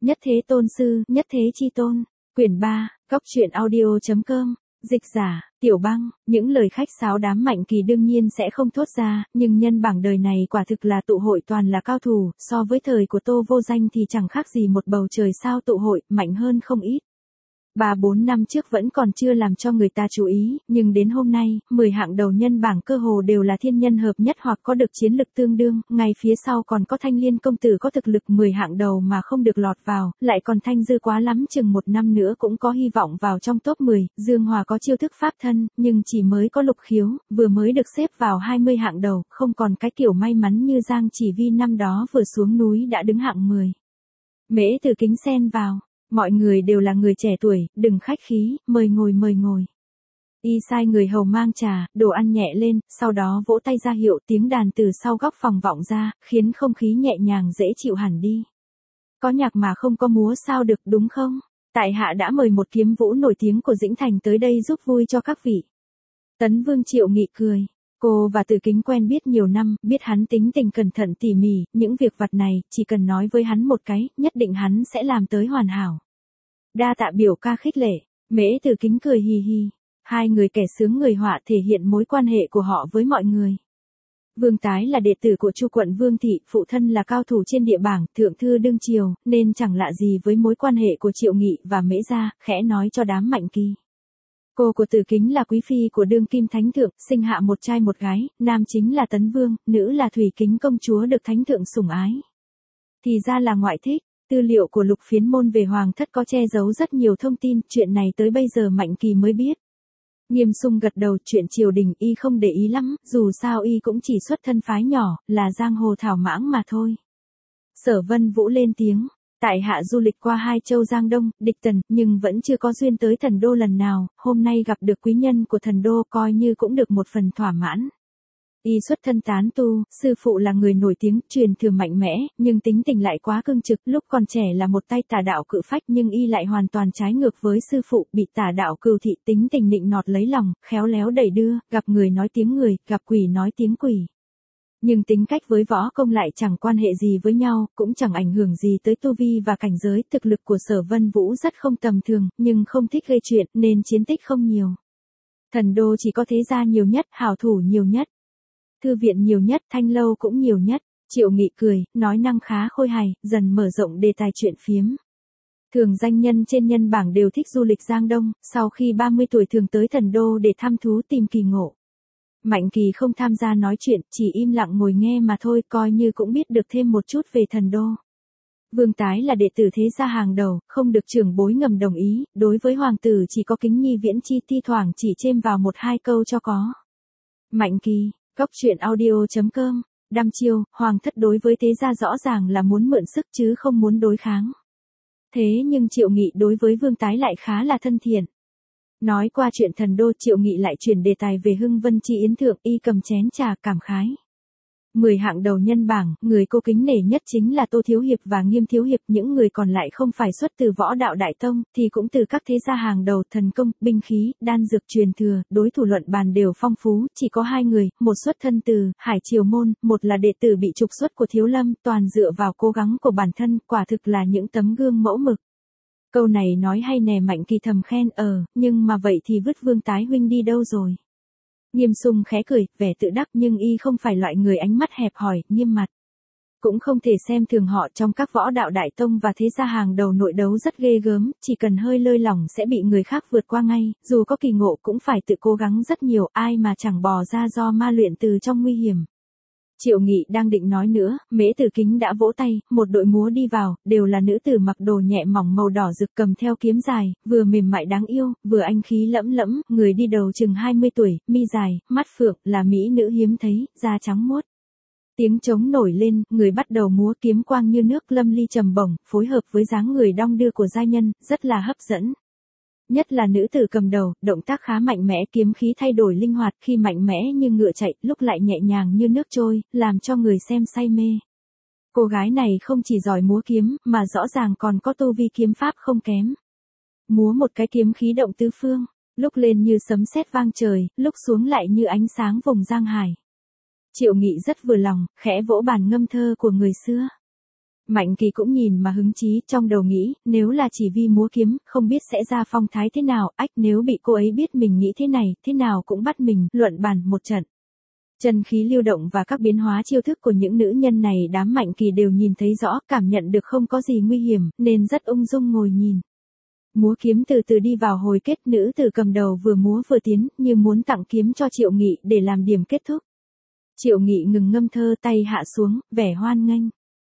Nhất thế tôn sư, nhất thế chi tôn. Quyển 3, Cóc truyện audio.com. Dịch giả, Tiểu Băng. Những lời khách sáo đám Mạnh Kỳ đương nhiên sẽ không thốt ra, nhưng nhân bảng đời này quả thực là tụ hội toàn là cao thủ, so với thời của Tô Vô Danh thì chẳng khác gì một bầu trời sao tụ hội, mạnh hơn không ít. 3-4 năm trước vẫn còn chưa làm cho người ta chú ý, nhưng đến hôm nay, 10 hạng đầu nhân bảng cơ hồ đều là thiên nhân hợp nhất hoặc có được chiến lực tương đương, ngay phía sau còn có Thanh Liên công tử có thực lực 10 hạng đầu mà không được lọt vào, lại còn Thanh Dư quá lắm chừng 1 năm nữa cũng có hy vọng vào trong top 10, Dương Hòa có chiêu thức pháp thân, nhưng chỉ mới có lục khiếu, vừa mới được xếp vào 20 hạng đầu, không còn cái kiểu may mắn như Giang Chỉ Vi năm đó vừa xuống núi đã đứng hạng 10. Mễ Từ Kính xen vào. Mọi người đều là người trẻ tuổi, đừng khách khí, mời ngồi mời ngồi. Y sai người hầu mang trà, đồ ăn nhẹ lên, sau đó vỗ tay ra hiệu tiếng đàn từ sau góc phòng vọng ra, khiến không khí nhẹ nhàng dễ chịu hẳn đi. Có nhạc mà không có múa sao được đúng không? Tại hạ đã mời một kiếm vũ nổi tiếng của Dĩnh Thành tới đây giúp vui cho các vị. Tấn Vương Triệu Nghị cười. Cô và Từ Kính quen biết nhiều năm, biết hắn tính tình cẩn thận tỉ mỉ, những việc vặt này, chỉ cần nói với hắn một cái, nhất định hắn sẽ làm tới hoàn hảo. Đa tạ biểu ca khích lệ, Mễ Từ Kính cười hì hì. Hai người kẻ sướng người họa thể hiện mối quan hệ của họ với mọi người. Vương Tái là đệ tử của Chu quận Vương thị, phụ thân là cao thủ trên địa bảng, thượng thư đương triều, nên chẳng lạ gì với mối quan hệ của Triệu Nghị và Mễ gia, khẽ nói cho đám Mạnh Kỳ. Cô của Từ Kính là quý phi của đương kim thánh thượng, sinh hạ một trai một gái, nam chính là Tấn Vương, nữ là Thủy Kính công chúa được thánh thượng sủng ái. Thì ra là ngoại thích. Tư liệu của Lục Phiến Môn về Hoàng thất có che giấu rất nhiều thông tin, chuyện này tới bây giờ Mạnh Kỳ mới biết. Nghiêm Sung gật đầu, chuyện triều đình y không để ý lắm, dù sao y cũng chỉ xuất thân phái nhỏ, là giang hồ thảo mãng mà thôi. Sở Vân Vũ lên tiếng, tại hạ du lịch qua 2 châu Giang Đông, Địch Tần, nhưng vẫn chưa có duyên tới Thần Đô lần nào, hôm nay gặp được quý nhân của Thần Đô coi như cũng được một phần thỏa mãn. Y xuất thân tán tu, sư phụ là người nổi tiếng, truyền thừa mạnh mẽ, nhưng tính tình lại quá cương trực, lúc còn trẻ là một tay tà đạo cự phách nhưng y lại hoàn toàn trái ngược với sư phụ, bị tà đạo cừu thị tính tình nịnh nọt lấy lòng, khéo léo đẩy đưa, gặp người nói tiếng người, gặp quỷ nói tiếng quỷ. Nhưng tính cách với võ công lại chẳng quan hệ gì với nhau, cũng chẳng ảnh hưởng gì tới tu vi và cảnh giới, thực lực của Sở Vân Vũ rất không tầm thường, nhưng không thích gây chuyện nên chiến tích không nhiều. Thần Đô chỉ có thế gia nhiều nhất, hảo thủ nhiều nhất. Thư viện nhiều nhất, thanh lâu cũng nhiều nhất. Triệu Nghị cười, nói năng khá khôi hài, dần mở rộng đề tài chuyện phiếm. Thường danh nhân trên nhân bảng đều thích du lịch Giang Đông, sau khi 30 tuổi thường tới Thần Đô để thăm thú tìm kỳ ngộ. Mạnh Kỳ không tham gia nói chuyện, chỉ im lặng ngồi nghe mà thôi, coi như cũng biết được thêm một chút về Thần Đô. Vương Tái là đệ tử thế gia hàng đầu, không được trưởng bối ngầm đồng ý, đối với hoàng tử chỉ có Kính Nhi Viễn Chi thi thoảng chỉ chêm vào 1-2 câu cho có. Mạnh Kỳ. Cóc truyện audio.com. Đăm chiêu, hoàng thất đối với thế gia rõ ràng là muốn mượn sức chứ không muốn đối kháng. Thế nhưng Triệu Nghị đối với Vương Tái lại khá là thân thiện. Nói qua chuyện Thần Đô, Triệu Nghị lại chuyển đề tài về Hưng Vân Chi Yến thượng, y cầm chén trà cảm khái. 10 hạng đầu nhân bảng, người cô kính nể nhất chính là Tô Thiếu Hiệp và Nghiêm Thiếu Hiệp, những người còn lại không phải xuất từ Võ Đạo Đại Tông, thì cũng từ các thế gia hàng đầu, thần công, binh khí, đan dược truyền thừa, đối thủ luận bàn đều phong phú, chỉ có 2 người, một xuất thân từ Hải Triều môn, một là đệ tử bị trục xuất của Thiếu Lâm, toàn dựa vào cố gắng của bản thân, quả thực là những tấm gương mẫu mực. Câu này nói hay nè, Mạnh Kỳ thầm khen, nhưng mà vậy thì vứt Vương Tái huynh đi đâu rồi? Nghiêm Sung khẽ cười, vẻ tự đắc, nhưng y không phải loại người ánh mắt hẹp hòi, nghiêm mặt. Cũng không thể xem thường họ, trong các Võ Đạo Đại Tông và thế gia hàng đầu nội đấu rất ghê gớm, chỉ cần hơi lơi lỏng sẽ bị người khác vượt qua ngay, dù có kỳ ngộ cũng phải tự cố gắng rất nhiều, ai mà chẳng bò ra do ma luyện từ trong nguy hiểm. Triệu Nghị đang định nói nữa, Mễ Từ Kính đã vỗ tay, một đội múa đi vào, đều là nữ tử mặc đồ nhẹ mỏng màu đỏ rực cầm theo kiếm dài, vừa mềm mại đáng yêu, vừa anh khí lẫm lẫm, người đi đầu chừng 20 tuổi, mi dài, mắt phượng, là mỹ nữ hiếm thấy, da trắng muốt. Tiếng trống nổi lên, người bắt đầu múa, kiếm quang như nước lâm ly trầm bổng, phối hợp với dáng người đong đưa của giai nhân, rất là hấp dẫn. Nhất là nữ tử cầm đầu, động tác khá mạnh mẽ, kiếm khí thay đổi linh hoạt, khi mạnh mẽ như ngựa chạy, lúc lại nhẹ nhàng như nước trôi, làm cho người xem say mê. Cô gái này không chỉ giỏi múa kiếm, mà rõ ràng còn có tu vi kiếm pháp không kém. Múa một cái kiếm khí động tứ phương, lúc lên như sấm sét vang trời, lúc xuống lại như ánh sáng vùng giang hải. Triệu Nghị rất vừa lòng, khẽ vỗ bàn ngâm thơ của người xưa. Mạnh Kỳ cũng nhìn mà hứng chí, trong đầu nghĩ, nếu là chỉ vì múa kiếm, không biết sẽ ra phong thái thế nào, nếu bị cô ấy biết mình nghĩ thế nào cũng bắt mình, luận bàn một trận. Chân khí lưu động và các biến hóa chiêu thức của những nữ nhân này đám Mạnh Kỳ đều nhìn thấy rõ, cảm nhận được không có gì nguy hiểm, nên rất ung dung ngồi nhìn. Múa kiếm từ từ đi vào hồi kết, nữ tử cầm đầu vừa múa vừa tiến, như muốn tặng kiếm cho Triệu Nghị để làm điểm kết thúc. Triệu Nghị ngừng ngâm thơ, tay hạ xuống, vẻ hoan nghênh.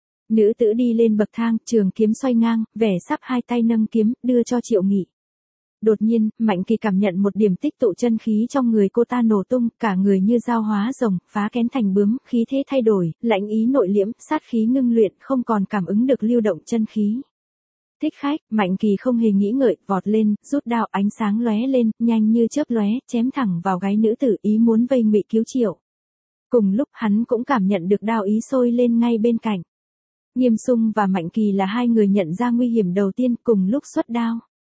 Nữ tử đi lên bậc thang, trường kiếm xoay ngang, vẻ sắp hai tay nâng kiếm, đưa cho Triệu Nghị. Đột nhiên, Mạnh Kỳ cảm nhận một điểm tích tụ chân khí trong người cô ta nổ tung, cả người như dao hóa rồng, phá kén thành bướm, khí thế thay đổi, lãnh ý nội liễm, sát khí ngưng luyện, không còn cảm ứng được lưu động chân khí. Thích khách, Mạnh Kỳ không hề nghĩ ngợi, vọt lên, rút đao, ánh sáng lóe lên, nhanh như chớp lóe, chém thẳng vào gáy nữ tử, ý muốn vây ngụy cứu Triệu. Cùng lúc hắn cũng cảm nhận được đao ý sôi lên ngay bên cạnh. Nghiêm Sung và Mạnh Kỳ là hai người nhận ra nguy hiểm đầu tiên, cùng lúc xuất đao.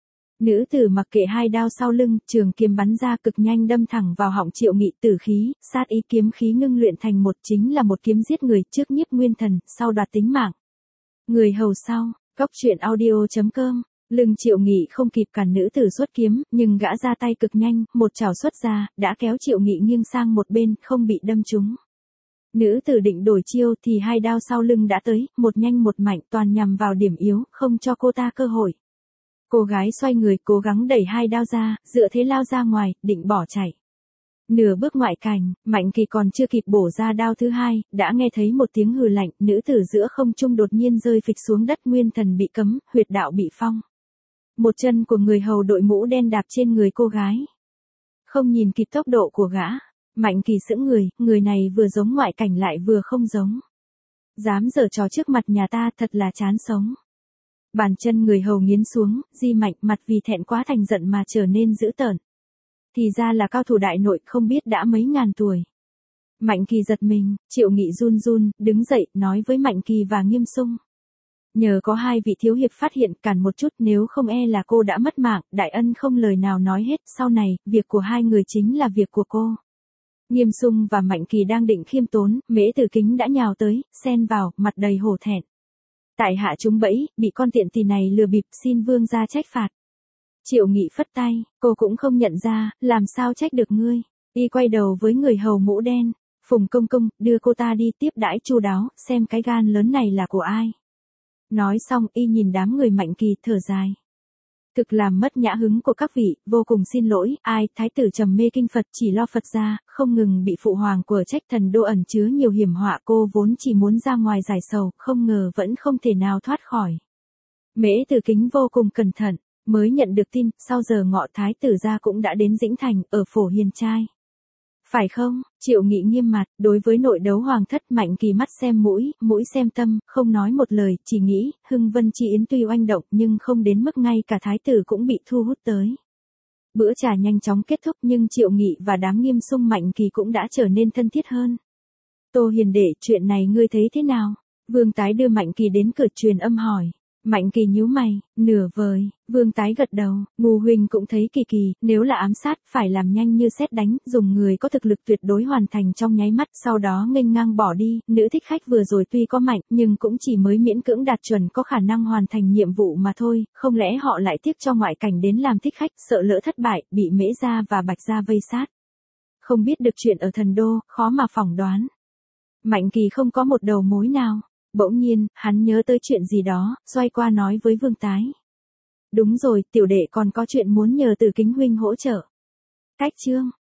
Nữ tử mặc kệ hai đao sau lưng, trường kiếm bắn ra cực nhanh đâm thẳng vào họng Triệu Nghị, tử khí, sát ý kiếm khí ngưng luyện thành một, chính là một kiếm giết người, trước nhiếp nguyên thần, sau đoạt tính mạng. Người hầu sau, Cóc truyện audio.com. Lưng Triệu Nghị không kịp cản nữ tử xuất kiếm, nhưng gã ra tay cực nhanh, một chảo xuất ra, đã kéo Triệu Nghị nghiêng sang một bên, không bị đâm trúng. Nữ tử định đổi chiêu thì hai đao sau lưng đã tới, một nhanh một mạnh, toàn nhằm vào điểm yếu, không cho cô ta cơ hội. Cô gái xoay người, cố gắng đẩy hai đao ra, dựa thế lao ra ngoài, định bỏ chạy. Nửa bước ngoại cảnh, Mạnh Kỳ còn chưa kịp bổ ra đao thứ hai, đã nghe thấy một tiếng hừ lạnh, nữ tử giữa không trung đột nhiên rơi phịch xuống đất, nguyên thần bị cấm, huyệt đạo bị phong. Một chân của người hầu đội mũ đen đạp trên người cô gái. Không nhìn kịp tốc độ của gã, Mạnh Kỳ sững người này vừa giống ngoại cảnh lại vừa không giống. Dám giở trò trước mặt nhà ta, thật là chán sống. Bàn chân người hầu nghiến xuống, Di Mạnh mặt vì thẹn quá thành giận mà trở nên dữ tợn. Thì ra là cao thủ đại nội, không biết đã mấy ngàn tuổi. Mạnh Kỳ giật mình, Triệu Nghị run run, đứng dậy, nói với Mạnh Kỳ và Nghiêm Sung. Nhờ có hai vị thiếu hiệp phát hiện, cản một chút, nếu không là cô đã mất mạng. Đại ân không lời nào nói hết, sau này, việc của hai người chính là việc của cô. Nghiêm Sung và Mạnh Kỳ đang định khiêm tốn, Mễ Tử Kính đã nhào tới, xen vào, mặt đầy hổ thẹn. Tại hạ trúng bẫy, bị con tiện tỳ này lừa bịp, xin vương gia trách phạt. Triệu Nghị phất tay, cô cũng không nhận ra, làm sao trách được ngươi. Y quay đầu với người hầu mũ đen, Phùng công công, đưa cô ta đi, tiếp đãi chu đáo, xem cái gan lớn này là của ai. Nói xong, y nhìn đám người Mạnh Kỳ, thở dài. Thực làm mất nhã hứng của các vị, vô cùng xin lỗi, thái tử trầm mê kinh Phật, chỉ lo Phật ra, không ngừng bị phụ hoàng của trách thần đô ẩn chứa nhiều hiểm họa, cô vốn chỉ muốn ra ngoài giải sầu, không ngờ vẫn không thể nào thoát khỏi. Mễ Tử Kính vô cùng cẩn thận, mới nhận được tin, sau giờ ngọ thái tử gia cũng đã đến Dĩnh Thành, ở Phổ Hiền Trai. Phải không? Triệu Nghị nghiêm mặt, đối với nội đấu hoàng thất, Mạnh Kỳ mắt xem mũi, mũi xem tâm, không nói một lời, chỉ nghĩ, Hưng Vân Chi Yến tuy oanh động nhưng không đến mức ngay cả thái tử cũng bị thu hút tới. Bữa trà nhanh chóng kết thúc nhưng Triệu Nghị và đám Nghiêm Sung Mạnh Kỳ cũng đã trở nên thân thiết hơn. Tô Hiền đệ, chuyện này ngươi thấy thế nào? Vương Tái đưa Mạnh Kỳ đến cửa truyền âm hỏi. Mạnh Kỳ nhíu mày, nửa vời, Vương Tái gật đầu, Ngô huynh cũng thấy kỳ, nếu là ám sát, phải làm nhanh như sét đánh, dùng người có thực lực tuyệt đối hoàn thành trong nháy mắt, sau đó nghênh ngang bỏ đi, nữ thích khách vừa rồi tuy có mạnh, nhưng cũng chỉ mới miễn cưỡng đạt chuẩn có khả năng hoàn thành nhiệm vụ mà thôi, không lẽ họ lại tiếc cho ngoại cảnh đến làm thích khách, sợ lỡ thất bại, bị Mễ gia và Bạch gia vây sát. Không biết được chuyện ở thần đô, khó mà phỏng đoán. Mạnh Kỳ không có một đầu mối nào. Bỗng nhiên, hắn nhớ tới chuyện gì đó, xoay qua nói với Vương Tái. Đúng rồi, tiểu đệ còn có chuyện muốn nhờ Tử Kính huynh hỗ trợ. Cách chương.